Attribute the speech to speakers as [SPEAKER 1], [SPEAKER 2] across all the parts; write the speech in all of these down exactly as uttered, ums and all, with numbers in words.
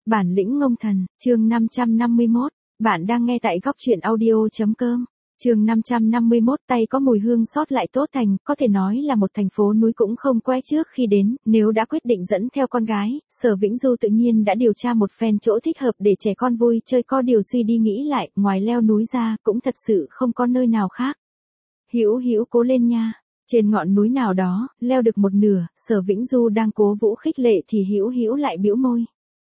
[SPEAKER 1] Bản lĩnh ngông thần, chương năm trăm năm mươi mốt, bạn đang nghe tại góc truyện audio.com. Chương năm trăm năm mươi mốt, tay có mùi hương sót lại Tốt Thành, có thể nói là một thành phố núi cũng không quen trước khi đến, nếu đã quyết định dẫn theo con gái, Sở Vĩnh Du tự nhiên đã điều tra một phen chỗ thích hợp để trẻ con vui chơi, có điều suy đi nghĩ lại, ngoài leo núi ra, cũng thật sự không có nơi nào khác. Hữu Hữu cố lên nha. Trên ngọn núi nào đó, leo được một nửa, Sở Vĩnh Du đang cố vũ khích lệ thì Hữu Hữu lại bĩu môi.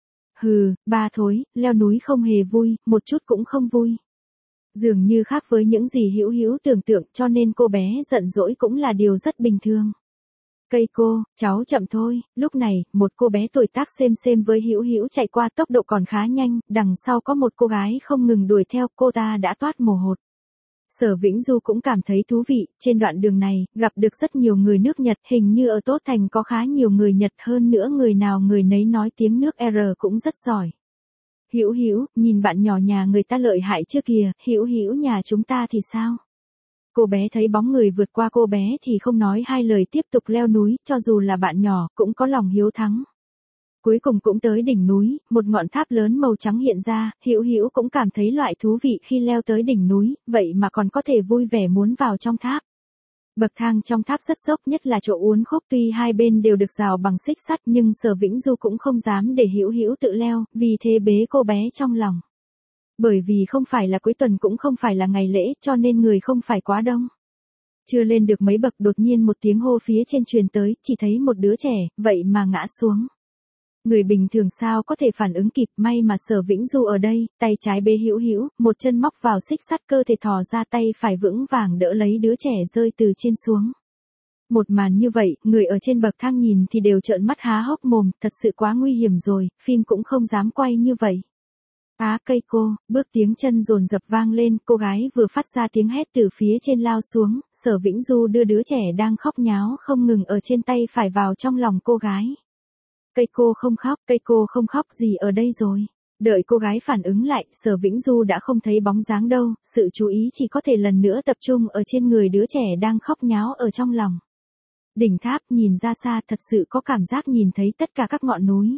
[SPEAKER 1] Hừ, ba thối, leo núi không hề vui, một chút cũng không vui. Dường như khác với những gì Hữu Hữu tưởng tượng, cho nên cô bé giận dỗi cũng là điều rất bình thường. Cây cô, cháu chậm thôi. Lúc này, một cô bé tuổi tác xem xem với Hữu Hữu chạy qua, tốc độ còn khá nhanh, đằng sau có một cô gái không ngừng đuổi theo, cô ta đã toát mồ hột. Sở Vĩnh Du cũng cảm thấy thú vị, trên đoạn đường này, gặp được rất nhiều người nước Nhật, hình như ở Tốt Thành có khá nhiều người Nhật, hơn nữa người nào người nấy nói tiếng nước R cũng rất giỏi. Hữu Hữu, nhìn bạn nhỏ nhà người ta lợi hại chưa kìa, Hữu Hữu nhà chúng ta thì sao? Cô bé thấy bóng người vượt qua cô bé thì không nói hai lời tiếp tục leo núi, cho dù là bạn nhỏ, cũng có lòng hiếu thắng. Cuối cùng cũng tới đỉnh núi, một ngọn tháp lớn màu trắng hiện ra, Hữu Hữu cũng cảm thấy loại thú vị khi leo tới đỉnh núi, vậy mà còn có thể vui vẻ muốn vào trong tháp. Bậc thang trong tháp rất dốc, nhất là chỗ uốn khúc, tuy hai bên đều được rào bằng xích sắt nhưng Sở Vĩnh Du cũng không dám để Hữu Hữu tự leo, vì thế bế cô bé trong lòng. Bởi vì không phải là cuối tuần cũng không phải là ngày lễ, cho nên người không phải quá đông. Chưa lên được mấy bậc đột nhiên một tiếng hô phía trên truyền tới, chỉ thấy một đứa trẻ, vậy mà ngã xuống. Người bình thường sao có thể phản ứng kịp, may mà Sở Vĩnh Du ở đây, tay trái bế Hữu Hữu, một chân móc vào xích sắt, cơ thể thò ra, tay phải vững vàng đỡ lấy đứa trẻ rơi từ trên xuống. Một màn như vậy, người ở trên bậc thang nhìn thì đều trợn mắt há hốc mồm, thật sự quá nguy hiểm rồi, phim cũng không dám quay như vậy. Á cây cô, bước tiếng chân dồn dập vang lên, cô gái vừa phát ra tiếng hét từ phía trên lao xuống, Sở Vĩnh Du đưa đứa trẻ đang khóc nháo không ngừng ở trên tay phải vào trong lòng cô gái. Cây cô không khóc, cây cô không khóc gì ở đây rồi. Đợi cô gái phản ứng lại, Sở Vĩnh Du đã không thấy bóng dáng đâu, sự chú ý chỉ có thể lần nữa tập trung ở trên người đứa trẻ đang khóc nháo ở trong lòng. Đỉnh tháp nhìn ra xa thật sự có cảm giác nhìn thấy tất cả các ngọn núi.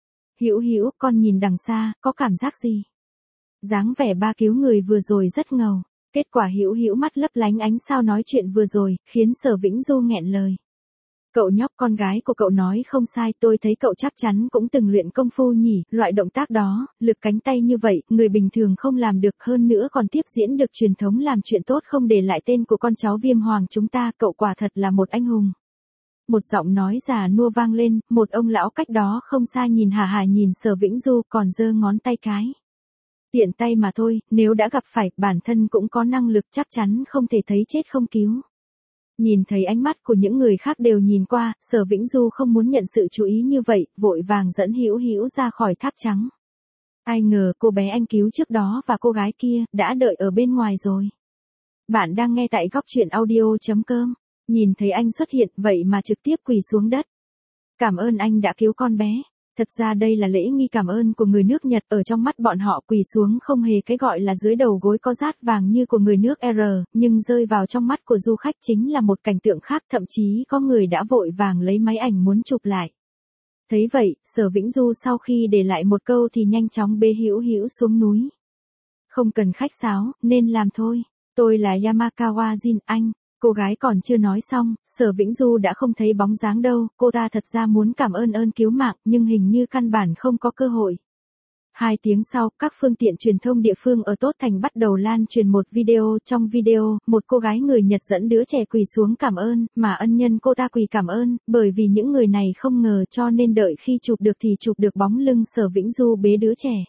[SPEAKER 1] Hữu Hữu, con nhìn đằng xa, có cảm giác gì? Dáng vẻ ba cứu người vừa rồi rất ngầu, kết quả Hữu Hữu mắt lấp lánh ánh sao nói chuyện vừa rồi, khiến Sở Vĩnh Du nghẹn lời. Cậu nhóc, con gái của cậu nói không sai, tôi thấy cậu chắc chắn cũng từng luyện công phu nhỉ, loại động tác đó, lực cánh tay như vậy, người bình thường không làm được, hơn nữa còn tiếp diễn được truyền thống làm chuyện tốt không để lại tên của con cháu Viêm Hoàng chúng ta, cậu quả thật là một anh hùng. Một giọng nói già nua vang lên, một ông lão cách đó không xa nhìn hà hà nhìn Sở Vĩnh Du còn giơ ngón tay cái. Tiện tay mà thôi, nếu đã gặp phải, bản thân cũng có năng lực chắc chắn không thể thấy chết không cứu. Nhìn thấy ánh mắt của những người khác đều nhìn qua, Sở Vĩnh Du không muốn nhận sự chú ý như vậy, vội vàng dẫn Hữu Hữu ra khỏi tháp trắng. Ai ngờ cô bé anh cứu trước đó và cô gái kia, đã đợi ở bên ngoài rồi. Bạn đang nghe tại góc truyện audio.com. Nhìn thấy anh xuất hiện vậy mà trực tiếp quỳ xuống đất. Cảm ơn anh đã cứu con bé. Thật ra đây là lễ nghi cảm ơn của người nước Nhật, ở trong mắt bọn họ quỳ xuống không hề cái gọi là dưới đầu gối có rát vàng như của người nước R, nhưng rơi vào trong mắt của du khách chính là một cảnh tượng khác, thậm chí có người đã vội vàng lấy máy ảnh muốn chụp lại. Thấy vậy, Sở Vĩnh Du sau khi để lại một câu thì nhanh chóng bế Hữu Hữu xuống núi. Không cần khách sáo, nên làm thôi. Tôi là Yamakawa Jin anh. Cô gái còn chưa nói xong, Sở Vĩnh Du đã không thấy bóng dáng đâu, cô ta thật ra muốn cảm ơn ơn cứu mạng, nhưng hình như căn bản không có cơ hội. Hai tiếng sau, các phương tiện truyền thông địa phương ở Tốt Thành bắt đầu lan truyền một video, trong video, một cô gái người Nhật dẫn đứa trẻ quỳ xuống cảm ơn, mà ân nhân cô ta quỳ cảm ơn, bởi vì những người này không ngờ cho nên đợi khi chụp được thì chụp được bóng lưng Sở Vĩnh Du bế đứa trẻ.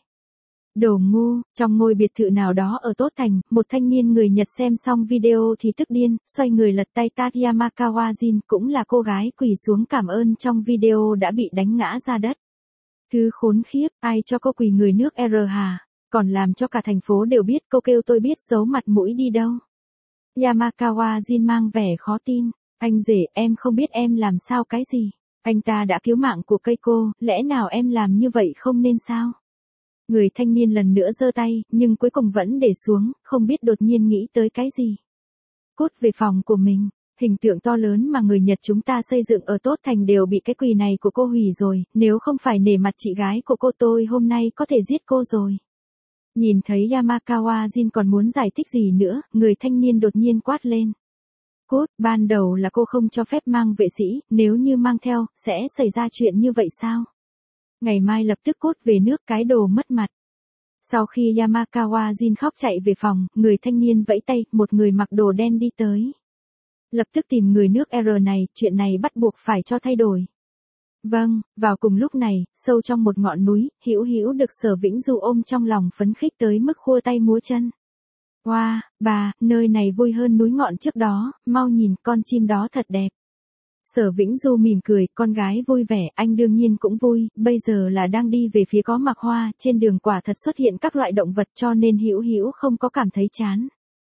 [SPEAKER 1] Đồ ngu, trong ngôi biệt thự nào đó ở Tốt Thành, một thanh niên người Nhật xem xong video thì tức điên, xoay người lật tay tát Yamakawa Jin, cũng là cô gái quỳ xuống cảm ơn trong video đã bị đánh ngã ra đất. Thứ khốn khiếp, ai cho cô quỳ người nước R hả? Còn làm cho cả thành phố đều biết, cô kêu tôi biết giấu mặt mũi đi đâu. Yamakawa Jin mang vẻ khó tin, anh rể, em không biết em làm sao cái gì. Anh ta đã cứu mạng của cây cô, lẽ nào em làm như vậy không nên sao? Người thanh niên lần nữa giơ tay, nhưng cuối cùng vẫn để xuống, không biết đột nhiên nghĩ tới cái gì. Cút về phòng của mình. Hình tượng to lớn mà người Nhật chúng ta xây dựng ở Tốt Thành đều bị cái quỳ này của cô hủy rồi, nếu không phải nể mặt chị gái của cô tôi hôm nay có thể giết cô rồi. Nhìn thấy Yamakawa Jin còn muốn giải thích gì nữa, người thanh niên đột nhiên quát lên. Cút, ban đầu là cô không cho phép mang vệ sĩ, nếu như mang theo, sẽ xảy ra chuyện như vậy sao? Ngày mai lập tức cút về nước, cái đồ mất mặt. Sau khi Yamakawa Jin khóc chạy về phòng, người thanh niên vẫy tay, một người mặc đồ đen đi tới. Lập tức tìm người nước R này, chuyện này bắt buộc phải cho thay đổi. Vâng, vào cùng lúc này, sâu trong một ngọn núi, Hữu Hữu được Sở Vĩnh Du ôm trong lòng phấn khích tới mức khua tay múa chân. Wow, bà, nơi này vui hơn núi ngọn trước đó, mau nhìn con chim đó thật đẹp. Sở Vĩnh Du mỉm cười, con gái vui vẻ, anh đương nhiên cũng vui, bây giờ là đang đi về phía có mặc hoa, trên đường quả thật xuất hiện các loại động vật cho nên Hữu Hữu không có cảm thấy chán.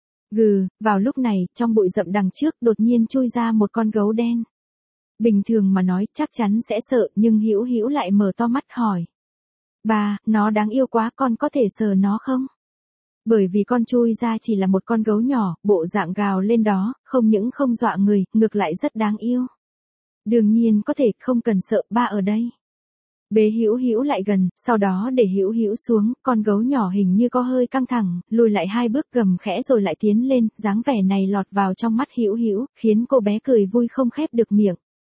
[SPEAKER 1] Gừ, vào lúc này, trong bụi rậm đằng trước đột nhiên chui ra một con gấu đen. Bình thường mà nói chắc chắn sẽ sợ nhưng Hữu Hữu lại mở to mắt hỏi. Bà, nó đáng yêu quá, con có thể sờ nó không? Bởi vì con chui ra chỉ là một con gấu nhỏ, bộ dạng gào lên đó, không những không dọa người, ngược lại rất đáng yêu. Đương nhiên có thể, không cần sợ, ba ở đây. Bế Hữu Hữu lại gần, sau đó để Hữu Hữu xuống, con gấu nhỏ hình như có hơi căng thẳng, lùi lại hai bước gầm khẽ rồi lại tiến lên, dáng vẻ này lọt vào trong mắt Hữu Hữu, khiến cô bé cười vui không khép được miệng.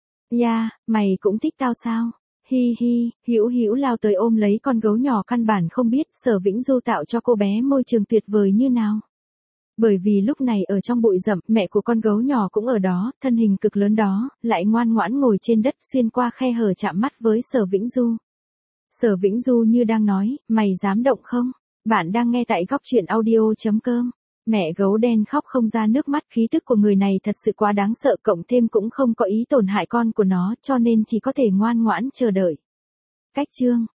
[SPEAKER 1] Ya, mày cũng thích tao sao? Hi hi, Hữu Hữu lao tới ôm lấy con gấu nhỏ, căn bản không biết Sở Vĩnh Du tạo cho cô bé môi trường tuyệt vời như nào. Bởi vì lúc này ở trong bụi rậm, mẹ của con gấu nhỏ cũng ở đó, thân hình cực lớn đó, lại ngoan ngoãn ngồi trên đất xuyên qua khe hở chạm mắt với Sở Vĩnh Du. Sở Vĩnh Du như đang nói, mày dám động không? Bạn đang nghe tại góc truyện audio chấm com. Mẹ gấu đen khóc không ra nước mắt, khí tức của người này thật sự quá đáng sợ, cộng thêm cũng không có ý tổn hại con của nó cho nên chỉ có thể ngoan ngoãn chờ đợi. Cách chương